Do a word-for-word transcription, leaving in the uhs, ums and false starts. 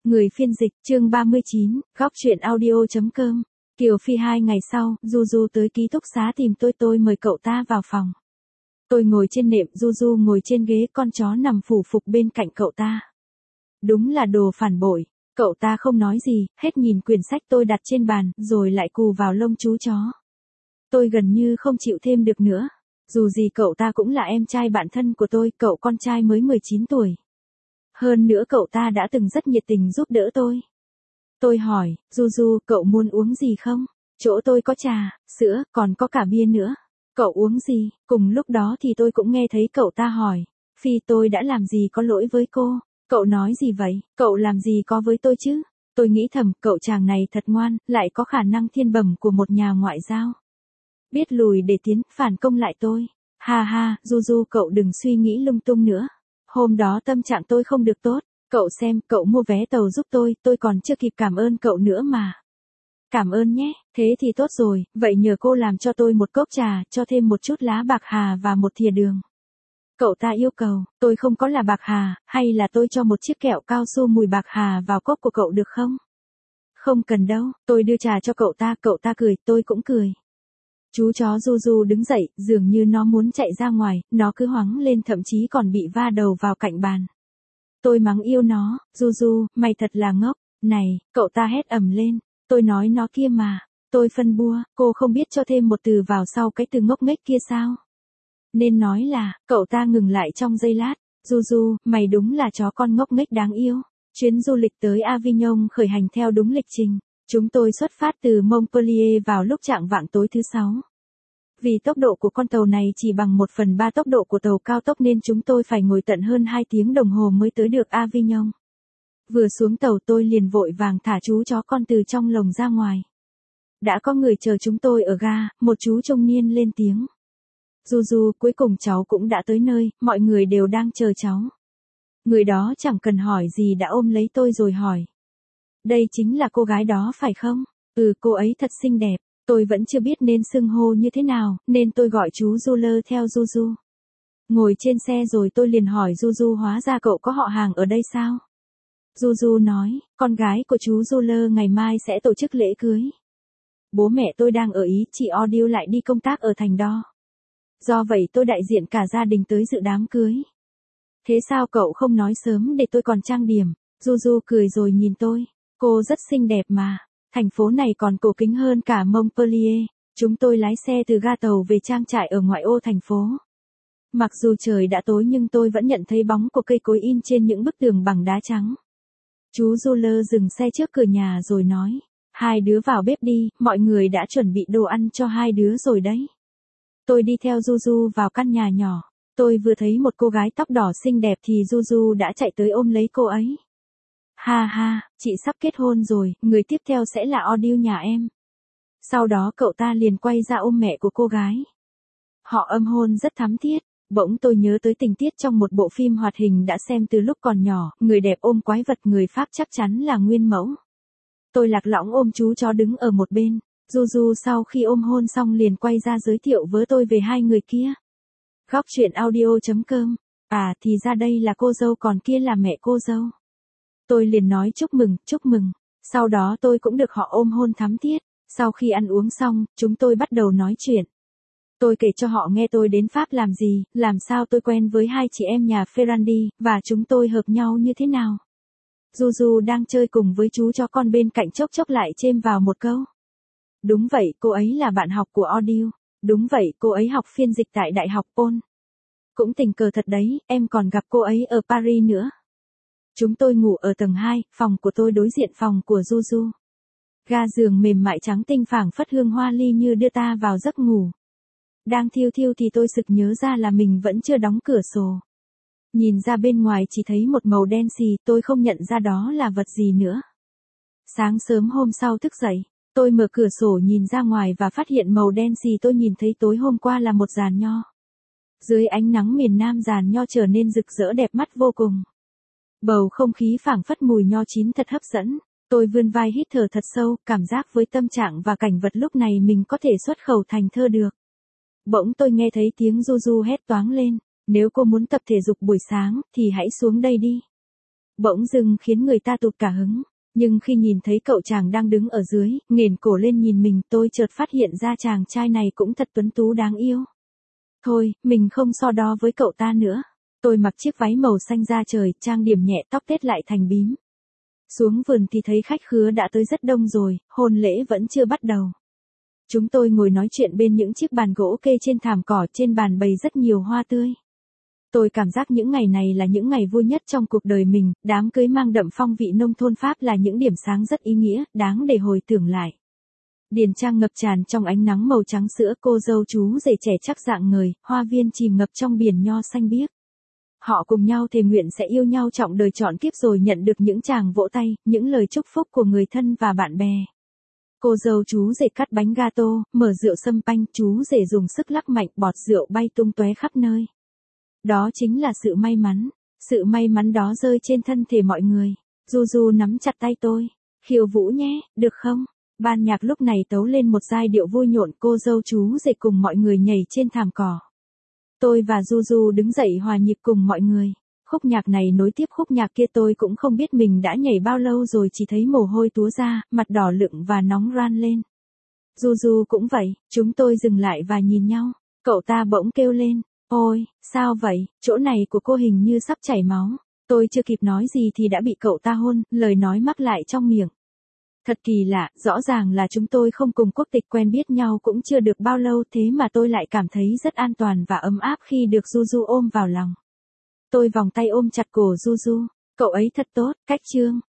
Người phiên dịch, chương ba mươi chín, góc truyện audio.com. Kiều Phi hai ngày sau, Du Du tới ký túc xá tìm tôi tôi mời cậu ta vào phòng. Tôi ngồi trên nệm, Du Du ngồi trên ghế, con chó nằm phủ phục bên cạnh cậu ta. Đúng là đồ phản bội, cậu ta không nói gì, hết nhìn quyển sách tôi đặt trên bàn, rồi lại cù vào lông chú chó. Tôi gần như không chịu thêm được nữa. Dù gì cậu ta cũng là em trai bạn thân của tôi, cậu con trai mới mười chín tuổi. Hơn nữa cậu ta đã từng rất nhiệt tình giúp đỡ tôi. Tôi hỏi, Du Du, cậu muốn uống gì không? Chỗ tôi có trà, sữa, còn có cả bia nữa. Cậu uống gì? Cùng lúc đó thì tôi cũng nghe thấy cậu ta hỏi, Phi, tôi đã làm gì có lỗi với cô? Cậu nói gì vậy? Cậu làm gì có với tôi chứ? Tôi nghĩ thầm, cậu chàng này thật ngoan, lại có khả năng thiên bẩm của một nhà ngoại giao. Biết lùi để tiến, phản công lại tôi. Ha ha, Du Du, cậu đừng suy nghĩ lung tung nữa. Hôm đó tâm trạng tôi không được tốt. Cậu xem, cậu mua vé tàu giúp tôi, tôi còn chưa kịp cảm ơn cậu nữa mà. Cảm ơn nhé, thế thì tốt rồi, vậy nhờ cô làm cho tôi một cốc trà, cho thêm một chút lá bạc hà và một thìa đường. Cậu ta yêu cầu, tôi không có là bạc hà, hay là tôi cho một chiếc kẹo cao su mùi bạc hà vào cốc của cậu được không? Không cần đâu, tôi đưa trà cho cậu ta, cậu ta cười, tôi cũng cười. Chú chó Du Du đứng dậy, dường như nó muốn chạy ra ngoài, nó cứ hoáng lên, thậm chí còn bị va đầu vào cạnh bàn. Tôi mắng yêu nó, Du Du, mày thật là ngốc, này, cậu ta hét ầm lên, tôi nói nó kia mà, tôi phân bua, cô không biết cho thêm một từ vào sau cái từ ngốc nghếch kia sao? Nên nói là, cậu ta ngừng lại trong giây lát, Du Du, mày đúng là chó con ngốc nghếch đáng yêu. Chuyến du lịch tới Avignon khởi hành theo đúng lịch trình. Chúng tôi xuất phát từ Montpellier vào lúc chạng vạng tối thứ sáu. Vì tốc độ của con tàu này chỉ bằng một phần ba tốc độ của tàu cao tốc nên chúng tôi phải ngồi tận hơn hai tiếng đồng hồ mới tới được Avignon. Vừa xuống tàu tôi liền vội vàng thả chú chó con từ trong lồng ra ngoài. Đã có người chờ chúng tôi ở ga, một chú trung niên lên tiếng. Du Du, cuối cùng cháu cũng đã tới nơi, mọi người đều đang chờ cháu. Người đó chẳng cần hỏi gì đã ôm lấy tôi rồi hỏi. Đây chính là cô gái đó phải không? Ừ, cô ấy thật xinh đẹp. Tôi vẫn chưa biết nên xưng hô như thế nào, nên tôi gọi chú Du Lơ theo Du Du. Ngồi trên xe rồi tôi liền hỏi Du Du, hóa ra cậu có họ hàng ở đây sao? Du Du nói, con gái của chú Du Lơ ngày mai sẽ tổ chức lễ cưới. Bố mẹ tôi đang ở Ý, chị Audio lại đi công tác ở Thành Đo. Do vậy tôi đại diện cả gia đình tới dự đám cưới. Thế sao cậu không nói sớm để tôi còn trang điểm? Du Du cười rồi nhìn tôi. Cô rất xinh đẹp mà. Thành phố này còn cổ kính hơn cả Montpellier. Chúng tôi lái xe từ ga tàu về trang trại ở ngoại ô thành phố. Mặc dù trời đã tối nhưng tôi vẫn nhận thấy bóng của cây cối in trên những bức tường bằng đá trắng. Chú Du Lơ dừng xe trước cửa nhà rồi nói. Hai đứa vào bếp đi, mọi người đã chuẩn bị đồ ăn cho hai đứa rồi đấy. Tôi đi theo Du Du vào căn nhà nhỏ. Tôi vừa thấy một cô gái tóc đỏ xinh đẹp thì Du Du đã chạy tới ôm lấy cô ấy. Ha ha, chị sắp kết hôn rồi, người tiếp theo sẽ là Audio nhà em. Sau đó cậu ta liền quay ra ôm mẹ của cô gái. Họ ôm hôn rất thắm thiết. Bỗng tôi nhớ tới tình tiết trong một bộ phim hoạt hình đã xem từ lúc còn nhỏ, người đẹp ôm quái vật, người Pháp chắc chắn là nguyên mẫu. Tôi lạc lõng ôm chú chó đứng ở một bên. Du Du sau khi ôm hôn xong liền quay ra giới thiệu với tôi về hai người kia. Góc truyện audio.com. À thì ra đây là cô dâu, còn kia là mẹ cô dâu. Tôi liền nói chúc mừng, chúc mừng. Sau đó tôi cũng được họ ôm hôn thắm thiết. Sau khi ăn uống xong, chúng tôi bắt đầu nói chuyện. Tôi kể cho họ nghe tôi đến Pháp làm gì, làm sao tôi quen với hai chị em nhà Ferrandi, và chúng tôi hợp nhau như thế nào. Du Du đang chơi cùng với chú chó con bên cạnh chốc chốc lại chêm vào một câu. Đúng vậy, cô ấy là bạn học của Audio. Đúng vậy, cô ấy học phiên dịch tại Đại học Paul. Cũng tình cờ thật đấy, em còn gặp cô ấy ở Paris nữa. Chúng tôi ngủ ở tầng hai, phòng của tôi đối diện phòng của Du Du. Ga giường mềm mại trắng tinh phảng phất hương hoa ly như đưa ta vào giấc ngủ. Đang thiêu thiêu thì tôi sực nhớ ra là mình vẫn chưa đóng cửa sổ. Nhìn ra bên ngoài chỉ thấy một màu đen xì, tôi không nhận ra đó là vật gì nữa. Sáng sớm hôm sau thức dậy, tôi mở cửa sổ nhìn ra ngoài và phát hiện màu đen xì tôi nhìn thấy tối hôm qua là một giàn nho. Dưới ánh nắng miền Nam giàn nho trở nên rực rỡ đẹp mắt vô cùng. Bầu không khí phảng phất mùi nho chín thật hấp dẫn. Tôi vươn vai hít thở thật sâu, cảm giác với tâm trạng và cảnh vật lúc này mình có thể xuất khẩu thành thơ được. Bỗng tôi nghe thấy tiếng Du Du hét toáng lên. Nếu cô muốn tập thể dục buổi sáng, thì hãy xuống đây đi. bỗng dưng khiến người ta tụt cả hứng. Nhưng khi nhìn thấy cậu chàng đang đứng ở dưới, nghển cổ lên nhìn mình, tôi chợt phát hiện ra chàng trai này cũng thật tuấn tú đáng yêu. Thôi, mình không so đo với cậu ta nữa. Tôi mặc chiếc váy màu xanh da trời, trang điểm nhẹ, tóc tết lại thành bím. Xuống vườn thì thấy khách khứa đã tới rất đông rồi, hôn lễ vẫn chưa bắt đầu. Chúng tôi ngồi nói chuyện bên những chiếc bàn gỗ kê trên thảm cỏ, trên bàn bày rất nhiều hoa tươi. Tôi cảm giác những ngày này là những ngày vui nhất trong cuộc đời mình, đám cưới mang đậm phong vị nông thôn Pháp là những điểm sáng rất ý nghĩa, đáng để hồi tưởng lại. Điền trang ngập tràn trong ánh nắng màu trắng sữa, cô dâu chú rể trẻ chắc rạng ngời, hoa viên chìm ngập trong biển nho xanh biếc. Họ cùng nhau thề nguyện sẽ yêu nhau trọn đời trọn kiếp rồi nhận được những tràng vỗ tay, những lời chúc phúc của người thân và bạn bè. Cô dâu chú rể cắt bánh gato, mở rượu sâm panh, chú rể dùng sức lắc mạnh, bọt rượu bay tung tóe khắp nơi. Đó chính là sự may mắn. Sự may mắn đó rơi trên thân thể mọi người. Du Du nắm chặt tay tôi. Khiêu vũ nhé, được không? Ban nhạc lúc này tấu lên một giai điệu vui nhộn, cô dâu chú rể cùng mọi người nhảy trên thảm cỏ. Tôi và Du Du đứng dậy hòa nhịp cùng mọi người. Khúc nhạc này nối tiếp khúc nhạc kia, tôi cũng không biết mình đã nhảy bao lâu rồi, chỉ thấy mồ hôi túa ra, mặt đỏ lựng và nóng ran lên. Du Du cũng vậy, chúng tôi dừng lại và nhìn nhau. Cậu ta bỗng kêu lên, ôi, sao vậy, chỗ này của cô hình như sắp chảy máu. Tôi chưa kịp nói gì thì đã bị cậu ta hôn, lời nói mắc lại trong miệng. Thật kỳ lạ, rõ ràng là chúng tôi không cùng quốc tịch, quen biết nhau cũng chưa được bao lâu, thế mà tôi lại cảm thấy rất an toàn và ấm áp khi được Du Du ôm vào lòng. Tôi vòng tay ôm chặt cổ Du Du, cậu ấy thật tốt, cách trương.